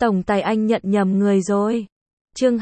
Tổng tài anh nhận nhầm người rồi. Chương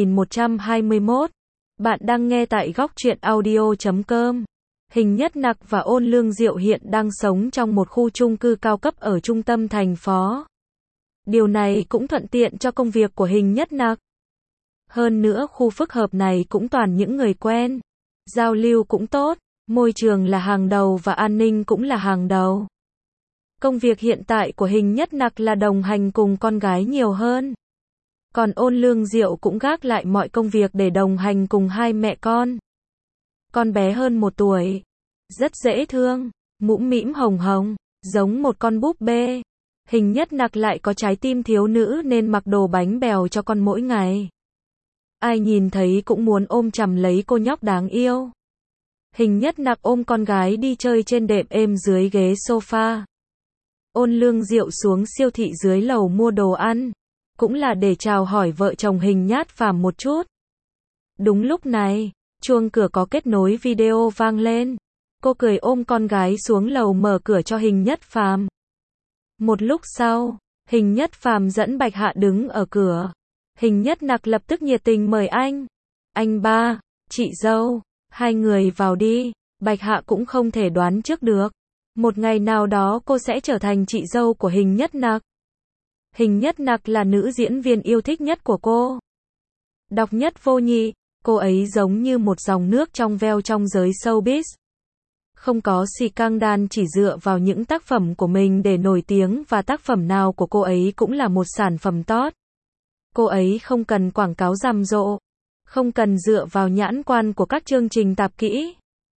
2121. Bạn đang nghe tại góc truyện audio.com. Hình Nhất Nặc và Ôn Lương Diệu hiện đang sống trong một khu chung cư cao cấp ở trung tâm thành phố. Điều này cũng thuận tiện cho công việc của Hình Nhất Nặc. Hơn nữa khu phức hợp này cũng toàn những người quen. Giao lưu cũng tốt, môi trường là hàng đầu và an ninh cũng là hàng đầu. Công việc hiện tại của Hình Nhất Nặc là đồng hành cùng con gái nhiều hơn. Còn Ôn Lương Diệu cũng gác lại mọi công việc để đồng hành cùng hai mẹ con. Con bé hơn 1 tuổi, rất dễ thương, mũm mĩm hồng hồng, giống một con búp bê. Hình Nhất Nặc lại có trái tim thiếu nữ nên mặc đồ bánh bèo cho con mỗi ngày. Ai nhìn thấy cũng muốn ôm chầm lấy cô nhóc đáng yêu. Hình Nhất Nặc ôm con gái đi chơi trên đệm êm dưới ghế sofa. Ôn Lương Diệu xuống siêu thị dưới lầu mua đồ ăn, cũng là để chào hỏi vợ chồng Hình Nhát Phàm một chút. Đúng lúc này, chuông cửa có kết nối video vang lên. Cô cười ôm con gái xuống lầu mở cửa cho Hình Nhất Phàm. Một lúc sau, Hình Nhất Phàm dẫn Bạch Hạ đứng ở cửa. Hình Nhất Nặc lập tức nhiệt tình mời anh. Anh ba, chị dâu, hai người vào đi. Bạch Hạ cũng không thể đoán trước được. Một ngày nào đó cô sẽ trở thành chị dâu của Hình Nhất Nặc. Hình Nhất Nặc là nữ diễn viên yêu thích nhất của cô. Độc nhất vô nhị, cô ấy giống như một dòng nước trong veo trong giới showbiz. Không có scandal, chỉ dựa vào những tác phẩm của mình để nổi tiếng và tác phẩm nào của cô ấy cũng là một sản phẩm tốt. Cô ấy không cần quảng cáo rầm rộ, không cần dựa vào nhãn quan của các chương trình tạp kỹ.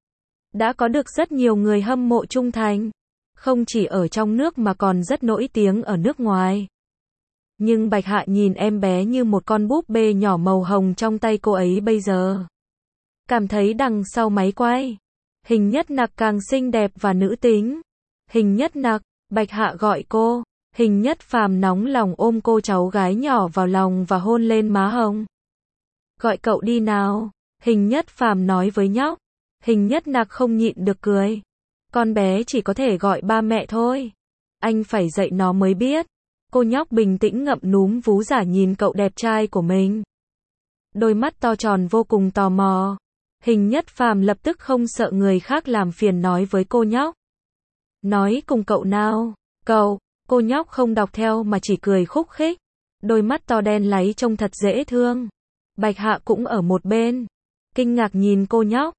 Đã có được rất nhiều người hâm mộ trung thành, không chỉ ở trong nước mà còn rất nổi tiếng ở nước ngoài. Nhưng Bạch Hạ nhìn em bé như một con búp bê nhỏ màu hồng trong tay cô ấy bây giờ. Cảm thấy đằng sau máy quay, Hình Nhất Nặc càng xinh đẹp và nữ tính. Hình Nhất Nặc, Bạch Hạ gọi cô. Hình Nhất Phàm nóng lòng ôm cô cháu gái nhỏ vào lòng và hôn lên má hồng. Gọi cậu đi nào, Hình Nhất Phàm nói với nhóc. Hình Nhất Nặc không nhịn được cười. Con bé chỉ có thể gọi ba mẹ thôi. Anh phải dạy nó mới biết. Cô nhóc bình tĩnh ngậm núm vú giả nhìn cậu đẹp trai của mình. Đôi mắt to tròn vô cùng tò mò. Hình Nhất Phàm lập tức không sợ người khác làm phiền nói với cô nhóc. Nói cùng cậu nào, cậu. Cô nhóc không đọc theo mà chỉ cười khúc khích. Đôi mắt to đen láy trông thật dễ thương. Bạch Hạ cũng ở một bên, kinh ngạc nhìn cô nhóc.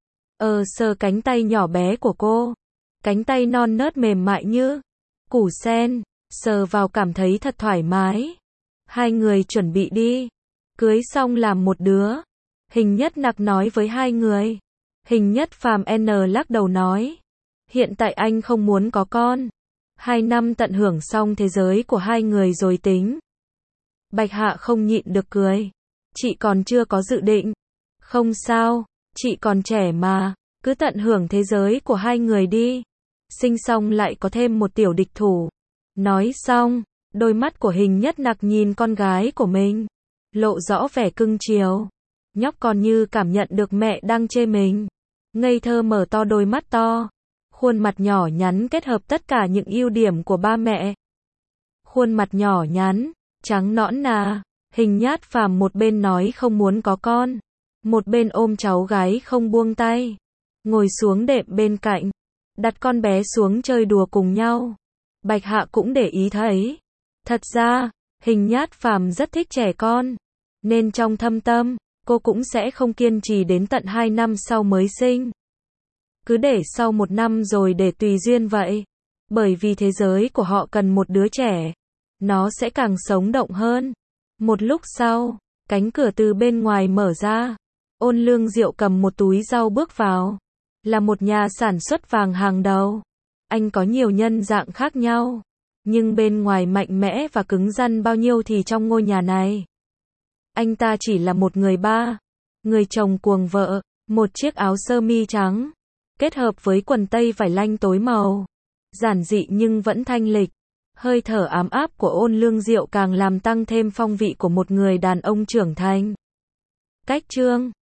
Sờ cánh tay nhỏ bé của cô. Cánh tay non nớt mềm mại như củ sen, sờ vào cảm thấy thật thoải mái. Hai người chuẩn bị đi, cưới xong làm một đứa. Hình Nhất Nặc nói với hai người. Hình Nhất Phàm lắc đầu nói. Hiện tại anh không muốn có con. 2 năm tận hưởng xong thế giới của hai người rồi tính. Bạch Hạ không nhịn được cười. Chị còn chưa có dự định. Không sao, chị còn trẻ mà, cứ tận hưởng thế giới của hai người đi. Sinh xong lại có thêm một tiểu địch thủ. Nói xong, đôi mắt của Hình Nhất Nặc nhìn con gái của mình, lộ rõ vẻ cưng chiều. Nhóc còn như cảm nhận được mẹ đang chê mình. Ngây thơ mở to đôi mắt to. Khuôn mặt nhỏ nhắn kết hợp tất cả những ưu điểm của ba mẹ. Khuôn mặt nhỏ nhắn, trắng nõn nà. Hình Nhát Phàm một bên nói không muốn có con, một bên ôm cháu gái không buông tay. Ngồi xuống đệm bên cạnh, đặt con bé xuống chơi đùa cùng nhau. Bạch Hạ cũng để ý thấy. Thật ra, Hình Nhát Phàm rất thích trẻ con, nên trong thâm tâm, cô cũng sẽ không kiên trì đến tận 2 năm sau mới sinh. Cứ để sau 1 năm rồi để tùy duyên vậy. Bởi vì thế giới của họ cần một đứa trẻ. Nó sẽ càng sống động hơn. Một lúc sau, cánh cửa từ bên ngoài mở ra. Ôn Lương Diệu cầm một túi rau bước vào. Là một nhà sản xuất vàng hàng đầu. Anh có nhiều nhân dạng khác nhau. Nhưng bên ngoài mạnh mẽ và cứng rắn bao nhiêu thì trong ngôi nhà này. Anh ta chỉ là một người ba. Người chồng cuồng vợ. Một chiếc áo sơ mi trắng. Kết hợp với quần tây vải lanh tối màu. Giản dị nhưng vẫn thanh lịch. Hơi thở ấm áp của Ôn Lương Diệu càng làm tăng thêm phong vị của một người đàn ông trưởng thành. Cách chương